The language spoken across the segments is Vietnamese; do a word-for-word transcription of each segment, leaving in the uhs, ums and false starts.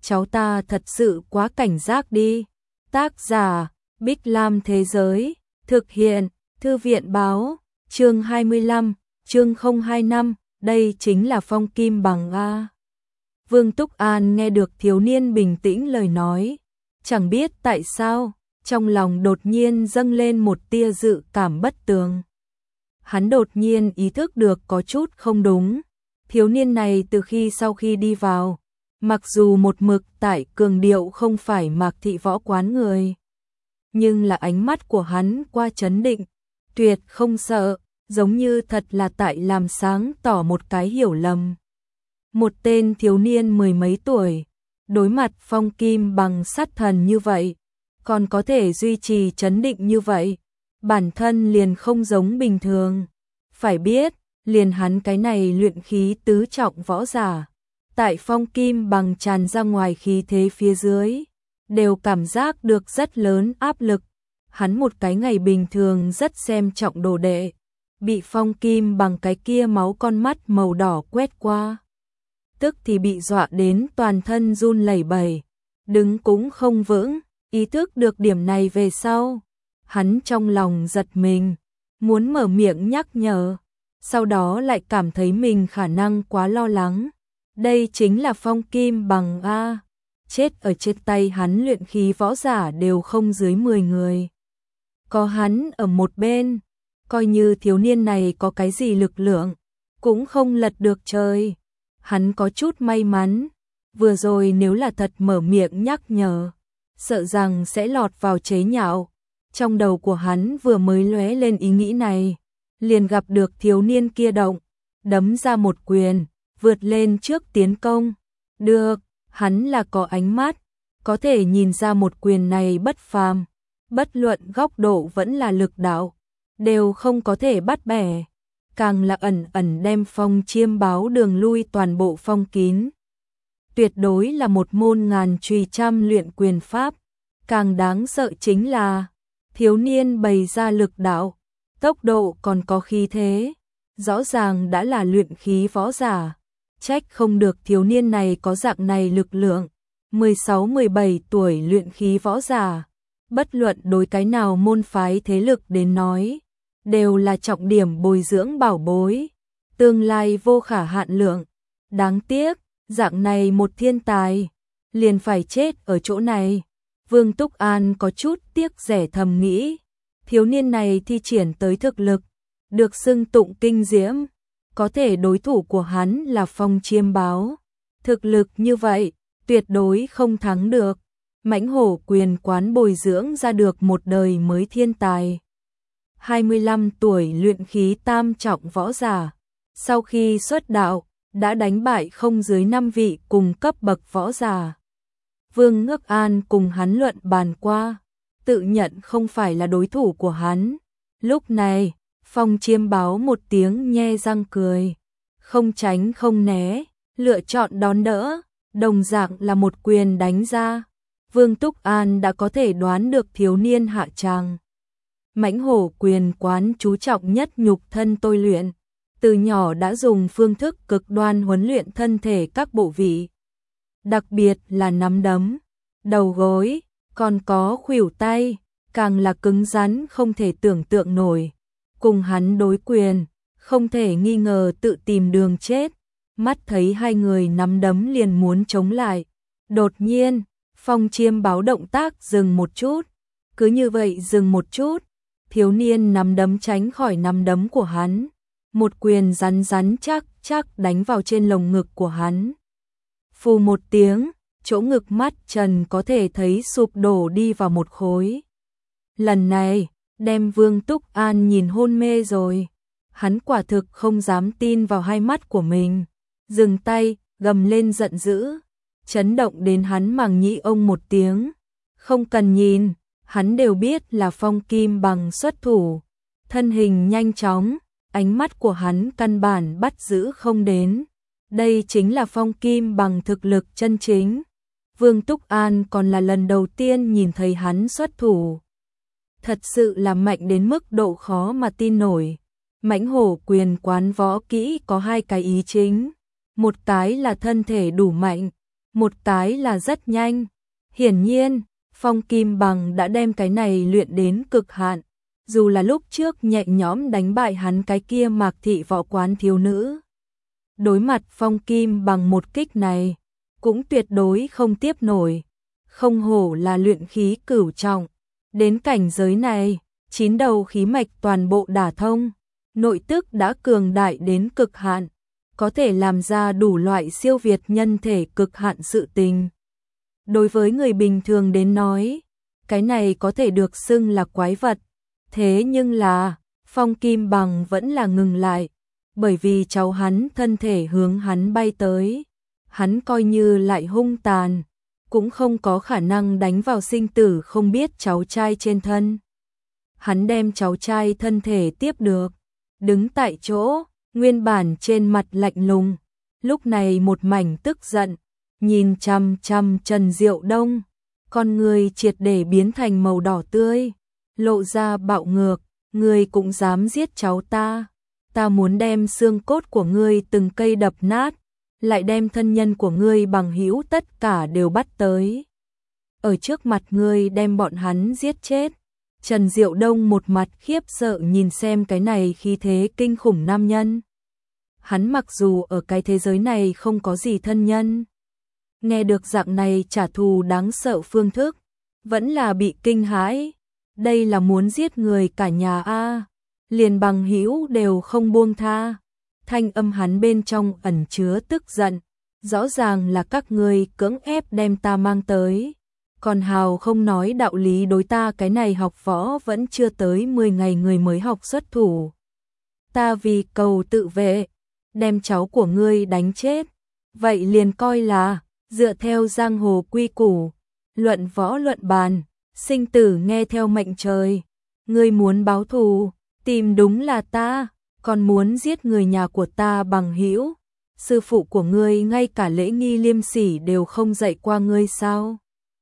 cháu ta thật sự quá cảnh giác đi. Tác giả, Bích Lam Thế Giới, thực hiện, Thư viện Báo, chương hai mươi lăm, chương không hai năm, đây chính là Phong Kim Bằng a. Vương Túc An nghe được thiếu niên bình tĩnh lời nói, chẳng biết tại sao, trong lòng đột nhiên dâng lên một tia dự cảm bất tường. Hắn đột nhiên ý thức được có chút không đúng. Thiếu niên này từ khi sau khi đi vào, mặc dù một mực tại cường điệu không phải Mạc Thị Võ Quán người, nhưng là ánh mắt của hắn qua trấn định, tuyệt không sợ, giống như thật là tại làm sáng tỏ một cái hiểu lầm. Một tên thiếu niên mười mấy tuổi, đối mặt Phong Kim Bằng sát thần như vậy, còn có thể duy trì trấn định như vậy, bản thân liền không giống bình thường. Phải biết, liền hắn cái này luyện khí tứ trọng võ giả, tại Phong Kim Bằng tràn ra ngoài khí thế phía dưới, đều cảm giác được rất lớn áp lực. Hắn một cái ngày bình thường rất xem trọng đồ đệ, bị Phong Kim Bằng cái kia máu con mắt màu đỏ quét qua, tức thì bị dọa đến toàn thân run lẩy bẩy, đứng cũng không vững. Ý thức được điểm này về sau, hắn trong lòng giật mình, muốn mở miệng nhắc nhở, sau đó lại cảm thấy mình khả năng quá lo lắng. Đây chính là Phong Kim Bằng a, chết ở trên tay hắn luyện khí võ giả đều không dưới mười người. Có hắn ở một bên, coi như thiếu niên này có cái gì lực lượng, cũng không lật được trời. Hắn có chút may mắn, vừa rồi nếu là thật mở miệng nhắc nhở, sợ rằng sẽ lọt vào chế nhạo. Trong đầu của hắn vừa mới lóe lên ý nghĩ này, liền gặp được thiếu niên kia động, đấm ra một quyền, vượt lên trước tiến công. Được, hắn là có ánh mắt, có thể nhìn ra một quyền này bất phàm, bất luận góc độ vẫn là lực đạo, đều không có thể bắt bẻ, càng là ẩn ẩn đem Phong Chiêm Báo đường lui toàn bộ phong kín. Tuyệt đối là một môn ngàn truy trăm luyện quyền pháp. Càng đáng sợ chính là thiếu niên bày ra lực đạo, tốc độ còn có khí thế, rõ ràng đã là luyện khí võ giả, trách không được thiếu niên này có dạng này lực lượng. mười sáu mười bảy tuổi luyện khí võ giả, bất luận đối cái nào môn phái thế lực đến nói, đều là trọng điểm bồi dưỡng bảo bối, tương lai vô khả hạn lượng. Đáng tiếc, dạng này một thiên tài, liền phải chết ở chỗ này. Vương Túc An có chút tiếc rẻ thầm nghĩ, thiếu niên này thi triển tới thực lực, được xưng tụng kinh diễm, có thể đối thủ của hắn là Phong Chiêm Báo. Thực lực như vậy, tuyệt đối không thắng được. Mãnh Hổ Quyền Quán bồi dưỡng ra được một đời mới thiên tài. hai mươi lăm tuổi luyện khí tam trọng võ giả, sau khi xuất đạo, đã đánh bại không dưới năm vị cùng cấp bậc võ giả. Vương Ngước An cùng hắn luận bàn qua, tự nhận không phải là đối thủ của hắn. Lúc này, Phong Chiêm Báo một tiếng nhe răng cười, không tránh không né, lựa chọn đón đỡ, đồng dạng là một quyền đánh ra. Vương Túc An đã có thể đoán được thiếu niên hạ tràng. Mãnh Hổ Quyền Quán chú trọng nhất nhục thân tôi luyện, từ nhỏ đã dùng phương thức cực đoan huấn luyện thân thể các bộ vị, đặc biệt là nắm đấm, đầu gối, còn có khuỷu tay, càng là cứng rắn không thể tưởng tượng nổi. Cùng hắn đối quyền, không thể nghi ngờ tự tìm đường chết. Mắt thấy hai người nắm đấm liền muốn chống lại, đột nhiên, Phong Chiêm Báo động tác dừng một chút, cứ như vậy dừng một chút, thiếu niên nắm đấm tránh khỏi nắm đấm của hắn, một quyền rắn rắn chắc chắc đánh vào trên lồng ngực của hắn. Phù một tiếng, chỗ ngực mắt trần có thể thấy sụp đổ đi vào một khối. Lần này, đem Vương Túc An nhìn hôn mê rồi. Hắn quả thực không dám tin vào hai mắt của mình. Dừng tay, gầm lên giận dữ, chấn động đến hắn màng nhĩ ông một tiếng. Không cần nhìn, hắn đều biết là Phong Kim Bằng xuất thủ. Thân hình nhanh chóng, ánh mắt của hắn căn bản bắt giữ không đến. Đây chính là Phong Kim Bằng thực lực chân chính. Vương Túc An còn là lần đầu tiên nhìn thấy hắn xuất thủ. Thật sự là mạnh đến mức độ khó mà tin nổi. Mãnh Hổ Quyền Quán võ kỹ có hai cái ý chính. Một cái là thân thể đủ mạnh, một cái là rất nhanh. Hiển nhiên, Phong Kim Bằng đã đem cái này luyện đến cực hạn. Dù là lúc trước nhẹ nhõm đánh bại hắn cái kia Mạc Thị võ quán thiếu nữ. Đối mặt Phong Kim Bằng một kích này, cũng tuyệt đối không tiếp nổi. Không hổ là luyện khí cửu trọng. Đến cảnh giới này, chín đầu khí mạch toàn bộ đả thông. Nội tức đã cường đại đến cực hạn. Có thể làm ra đủ loại siêu việt nhân thể cực hạn sự tình. Đối với người bình thường đến nói, cái này có thể được xưng là quái vật. Thế nhưng là, Phong Kim Bằng vẫn là ngừng lại, bởi vì cháu hắn thân thể hướng hắn bay tới. Hắn coi như lại hung tàn, cũng không có khả năng đánh vào sinh tử không biết cháu trai trên thân. Hắn đem cháu trai thân thể tiếp được, đứng tại chỗ, nguyên bản trên mặt lạnh lùng, lúc này một mảnh tức giận, nhìn chằm chằm Trần Diệu Đông, con người triệt để biến thành màu đỏ tươi, lộ ra bạo ngược, ngươi cũng dám giết cháu ta, ta muốn đem xương cốt của ngươi từng cây đập nát, lại đem thân nhân của ngươi bằng hữu tất cả đều bắt tới. Ở trước mặt ngươi đem bọn hắn giết chết. Trần Diệu Đông một mặt khiếp sợ nhìn xem cái này khí thế kinh khủng nam nhân. Hắn mặc dù ở cái thế giới này không có gì thân nhân, nghe được dạng này trả thù đáng sợ phương thức, vẫn là bị kinh hãi. Đây là muốn giết người cả nhà a, liền bằng hữu đều không buông tha. Thanh âm hắn bên trong ẩn chứa tức giận, rõ ràng là các ngươi cưỡng ép đem ta mang tới. Còn hào không nói đạo lý đối ta, cái này học võ vẫn chưa tới mười ngày người mới học xuất thủ. Ta vì cầu tự vệ, đem cháu của ngươi đánh chết. Vậy liền coi là, dựa theo giang hồ quy củ, luận võ luận bàn, sinh tử nghe theo mệnh trời. Ngươi muốn báo thù, tìm đúng là ta, còn muốn giết người nhà của ta bằng hữu. Sư phụ của ngươi ngay cả lễ nghi liêm sỉ đều không dạy qua ngươi sao?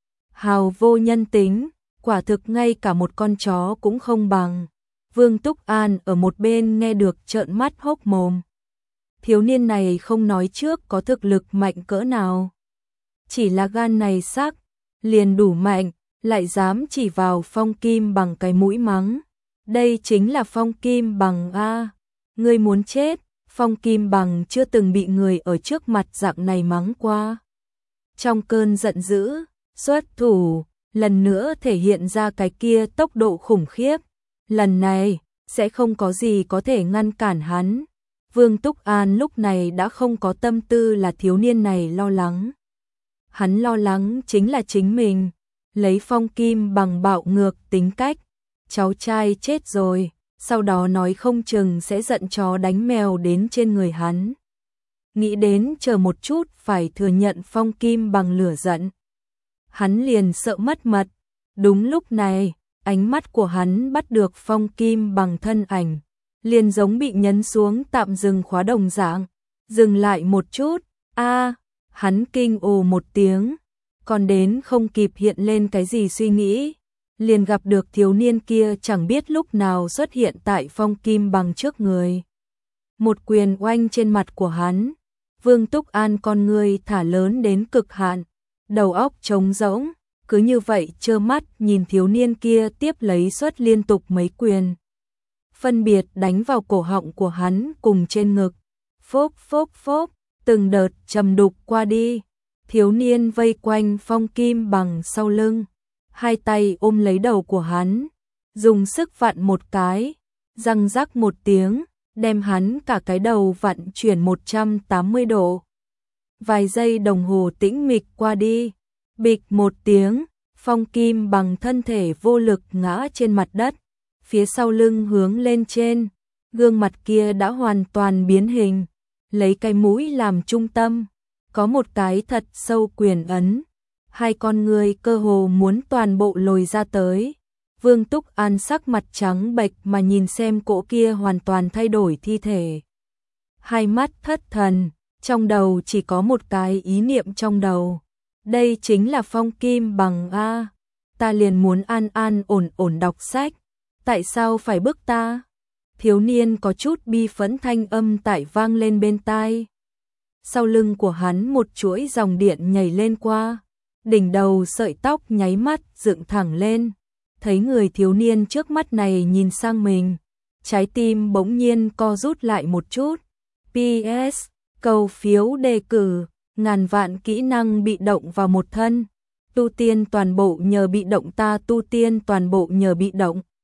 Hào vô nhân tính, quả thực ngay cả một con chó cũng không bằng. Vương Túc An ở một bên nghe được trợn mắt hốc mồm. Thiếu niên này không nói trước có thực lực mạnh cỡ nào. Chỉ là gan này sắc, liền đủ mạnh, lại dám chỉ vào Phong Kim Bằng cái mũi mắng. Đây chính là Phong Kim Bằng a, ngươi muốn chết. Phong Kim Bằng chưa từng bị người ở trước mặt dạng này mắng qua. Trong cơn giận dữ, xuất thủ, lần nữa thể hiện ra cái kia tốc độ khủng khiếp. Lần này, sẽ không có gì có thể ngăn cản hắn. Vương Túc An lúc này đã không có tâm tư là thiếu niên này lo lắng. Hắn lo lắng chính là chính mình, lấy Phong Kim Bằng bạo ngược tính cách. Cháu trai chết rồi, sau đó nói không chừng sẽ giận chó đánh mèo đến trên người hắn. Nghĩ đến chờ một chút phải thừa nhận Phong Kim Bằng lửa giận. Hắn liền sợ mất mật. Đúng lúc này, ánh mắt của hắn bắt được Phong Kim Bằng thân ảnh, liền giống bị nhấn xuống tạm dừng khóa đồng dạng. Dừng lại một chút, a, hắn kinh ồ một tiếng, còn đến không kịp hiện lên cái gì suy nghĩ, liền gặp được thiếu niên kia chẳng biết lúc nào xuất hiện tại Phong Kim Bằng trước người. Một quyền oanh trên mặt của hắn, Vương Túc An con người thả lớn đến cực hạn, đầu óc trống rỗng, cứ như vậy trơ mắt nhìn thiếu niên kia tiếp lấy xuất liên tục mấy quyền. Phân biệt đánh vào cổ họng của hắn cùng trên ngực, phốp phốp phốp, từng đợt trầm đục qua đi. Thiếu niên vây quanh Phong Kim Bằng sau lưng, hai tay ôm lấy đầu của hắn, dùng sức vặn một cái, răng rắc một tiếng, đem hắn cả cái đầu vặn chuyển một trăm tám mươi độ. Vài giây đồng hồ tĩnh mịch qua đi, bịch một tiếng, Phong Kim Bằng thân thể vô lực ngã trên mặt đất, phía sau lưng hướng lên trên, gương mặt kia đã hoàn toàn biến hình, lấy cái mũi làm trung tâm, có một cái thật sâu quyền ấn, hai con người cơ hồ muốn toàn bộ lồi ra tới. Vương Túc An sắc mặt trắng bệch mà nhìn xem cỗ kia hoàn toàn thay đổi thi thể. Hai mắt thất thần, trong đầu chỉ có một cái ý niệm trong đầu. Đây chính là Phong Kim Bằng a, ta liền muốn an an ổn ổn đọc sách, tại sao phải bức ta? Thiếu niên có chút bi phẫn thanh âm tại vang lên bên tai. sau lưng của hắn một chuỗi dòng điện nhảy lên qua, đỉnh đầu sợi tóc nháy mắt dựng thẳng lên, thấy người thiếu niên trước mắt này nhìn sang mình, trái tim bỗng nhiên co rút lại một chút. pê ét cầu phiếu đề cử, ngàn vạn kỹ năng bị động vào một thân, tu tiên toàn bộ nhờ bị động ta tu tiên toàn bộ nhờ bị động.